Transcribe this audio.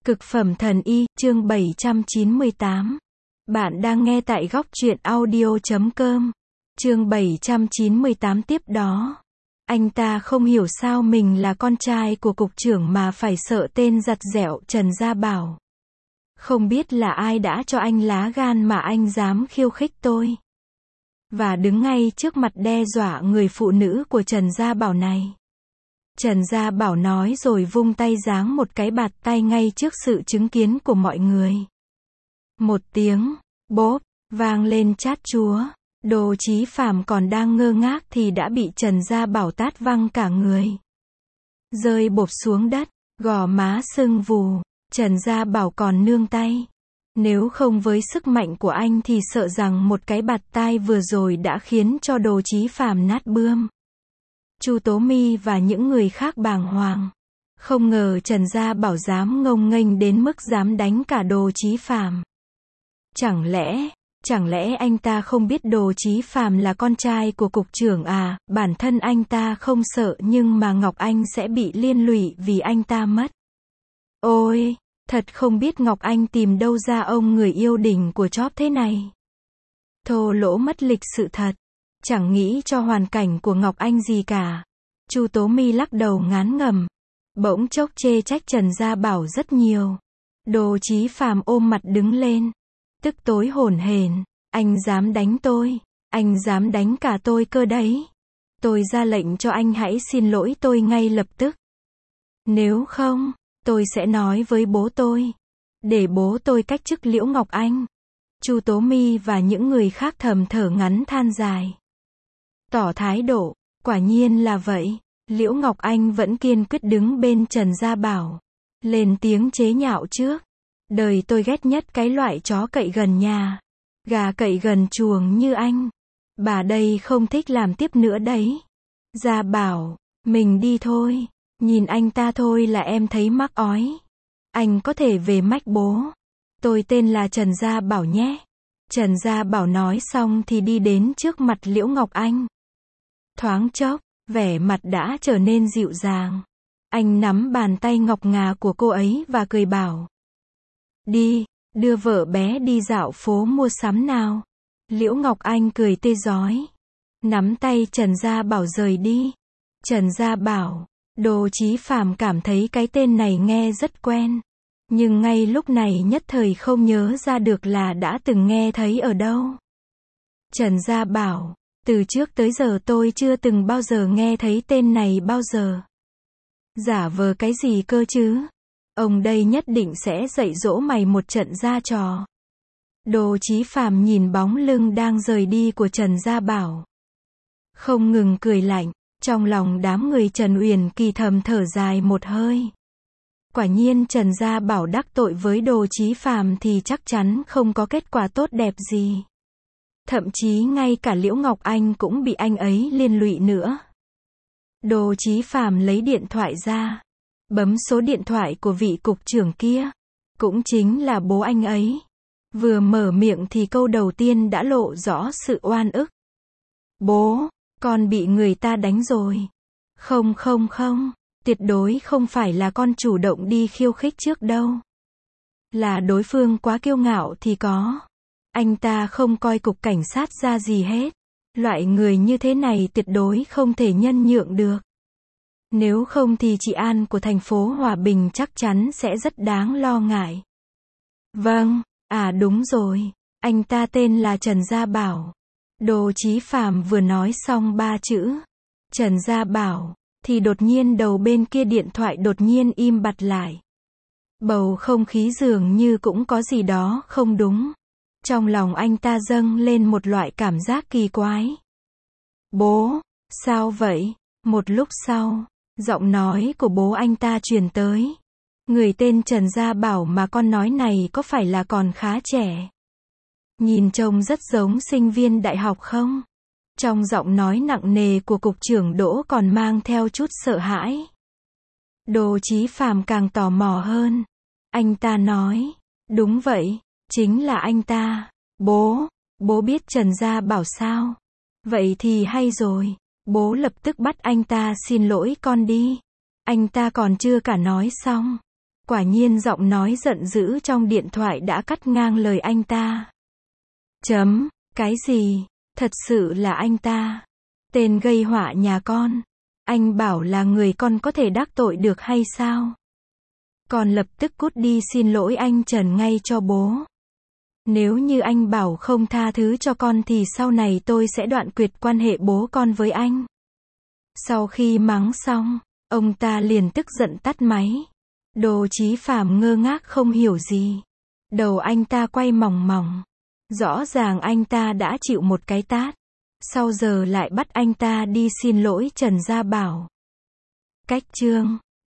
Cực phẩm thần y, chương 798. Bạn đang nghe tại góc truyện audio.com. Chương 798 tiếp đó. Anh ta không hiểu sao mình là con trai của cục trưởng mà phải sợ tên giặt dẻo Trần Gia Bảo. Không biết là ai đã cho anh lá gan mà anh dám khiêu khích tôi. Và đứng ngay trước mặt đe dọa người phụ nữ của Trần Gia Bảo này. Trần Gia Bảo nói rồi vung tay giáng một cái bạt tay ngay trước sự chứng kiến của mọi người. Một tiếng, bốp, vang lên chát chúa. Đồ Chí Phàm còn đang ngơ ngác thì đã bị Trần Gia Bảo tát văng cả người. Rơi bộp xuống đất, gò má sưng vù, Trần Gia Bảo còn nương tay. Nếu không với sức mạnh của anh thì sợ rằng một cái bạt tai vừa rồi đã khiến cho Đồ Chí Phàm nát bươm. Chu Tố My và những người khác bàng hoàng. Không ngờ Trần Gia Bảo dám ngông nghênh đến mức dám đánh cả Đồ Chí Phàm. Chẳng lẽ anh ta không biết Đồ Chí Phàm là con trai của cục trưởng à? Bản thân anh ta không sợ nhưng mà Ngọc Anh sẽ bị liên lụy vì anh ta mất. Ôi, thật không biết Ngọc Anh tìm đâu ra ông người yêu đỉnh của chóp thế này. Thô lỗ mất lịch sự thật. Chẳng nghĩ cho hoàn cảnh của Ngọc Anh gì cả. Chu Tố My lắc đầu ngán ngẩm. Bỗng chốc chê trách Trần Gia Bảo rất nhiều. Đồ Chí Phàm ôm mặt đứng lên. Tức tối hổn hển. Anh dám đánh tôi. Anh dám đánh cả tôi cơ đấy. Tôi ra lệnh cho anh hãy xin lỗi tôi ngay lập tức. Nếu không, tôi sẽ nói với bố tôi. Để bố tôi cách chức Liễu Ngọc Anh. Chu Tố My và những người khác thầm thở ngắn than dài. Tỏ thái độ, quả nhiên là vậy. Liễu Ngọc Anh vẫn kiên quyết đứng bên Trần Gia Bảo. Lên tiếng chế nhạo trước. Đời tôi ghét nhất cái loại chó cậy gần nhà. Gà cậy gần chuồng như anh. Bà đây không thích làm tiếp nữa đấy. Gia Bảo, mình đi thôi. Nhìn anh ta thôi là em thấy mắc ói. Anh có thể về mách bố. Tôi tên là Trần Gia Bảo nhé. Trần Gia Bảo nói xong thì đi đến trước mặt Liễu Ngọc Anh. Thoáng chốc, vẻ mặt đã trở nên dịu dàng. Anh nắm bàn tay ngọc ngà của cô ấy và cười bảo. Đi, đưa vợ bé đi dạo phố mua sắm nào. Liễu Ngọc Anh cười tươi rói. Nắm tay Trần Gia Bảo rời đi. Trần Gia Bảo, Đồ Chí Phàm cảm thấy cái tên này nghe rất quen. Nhưng ngay lúc này nhất thời không nhớ ra được là đã từng nghe thấy ở đâu. Trần Gia Bảo, từ trước tới giờ tôi chưa từng bao giờ nghe thấy tên này bao giờ. Giả vờ cái gì cơ chứ? Ông đây nhất định sẽ dạy dỗ mày một trận ra trò. Đồ Chí Phàm nhìn bóng lưng đang rời đi của Trần Gia Bảo. Không ngừng cười lạnh, trong lòng đám người Trần Uyển Kỳ thầm thở dài một hơi. Quả nhiên Trần Gia Bảo đắc tội với Đồ Chí Phàm thì chắc chắn không có kết quả tốt đẹp gì. Thậm chí ngay cả Liễu Ngọc Anh cũng bị anh ấy liên lụy nữa. Đồ Chí Phàm lấy điện thoại ra. Bấm số điện thoại của vị cục trưởng kia. Cũng chính là bố anh ấy. Vừa mở miệng thì câu đầu tiên đã lộ rõ sự oan ức. Bố, con bị người ta đánh rồi. Không, tuyệt đối không phải là con chủ động đi khiêu khích trước đâu. Là đối phương quá kiêu ngạo thì có. Anh ta không coi cục cảnh sát ra gì hết. Loại người như thế này tuyệt đối không thể nhân nhượng được. Nếu không thì trị an của thành phố Hòa Bình chắc chắn sẽ rất đáng lo ngại. Vâng, đúng rồi. Anh ta tên là Trần Gia Bảo. Đồ Chí Phàm vừa nói xong 3 chữ. Trần Gia Bảo. Thì đột nhiên đầu bên kia điện thoại đột nhiên im bặt lại. Bầu không khí dường như cũng có gì đó không đúng. Trong lòng anh ta dâng lên một loại cảm giác kỳ quái. Bố, sao vậy? Một lúc sau, giọng nói của bố anh ta truyền tới. Người tên Trần Gia Bảo mà con nói này có phải là còn khá trẻ? Nhìn trông rất giống sinh viên đại học không? Trong giọng nói nặng nề của cục trưởng Đỗ còn mang theo chút sợ hãi. Đồ Chí Phàm càng tò mò hơn. Anh ta nói, đúng vậy, chính là anh ta. Bố biết Trần Gia Bảo sao? Vậy thì hay rồi. Bố lập tức bắt anh ta xin lỗi con đi. Anh ta còn chưa cả nói xong. Quả nhiên giọng nói giận dữ trong điện thoại đã cắt ngang lời anh ta. Cái gì? Thật sự là anh ta. Tên gây họa nhà con. Anh bảo là người con có thể đắc tội được hay sao? Con lập tức cút đi xin lỗi anh Trần ngay cho bố. Nếu như anh bảo không tha thứ cho con thì sau này tôi sẽ đoạn tuyệt quan hệ bố con với anh. Sau khi mắng xong, ông ta liền tức giận tắt máy. Đỗ Chí Phạm ngơ ngác không hiểu gì. Đầu anh ta quay mòng mòng. Rõ ràng anh ta đã chịu một cái tát. Sau giờ lại bắt anh ta đi xin lỗi Trần Gia Bảo. Cách chương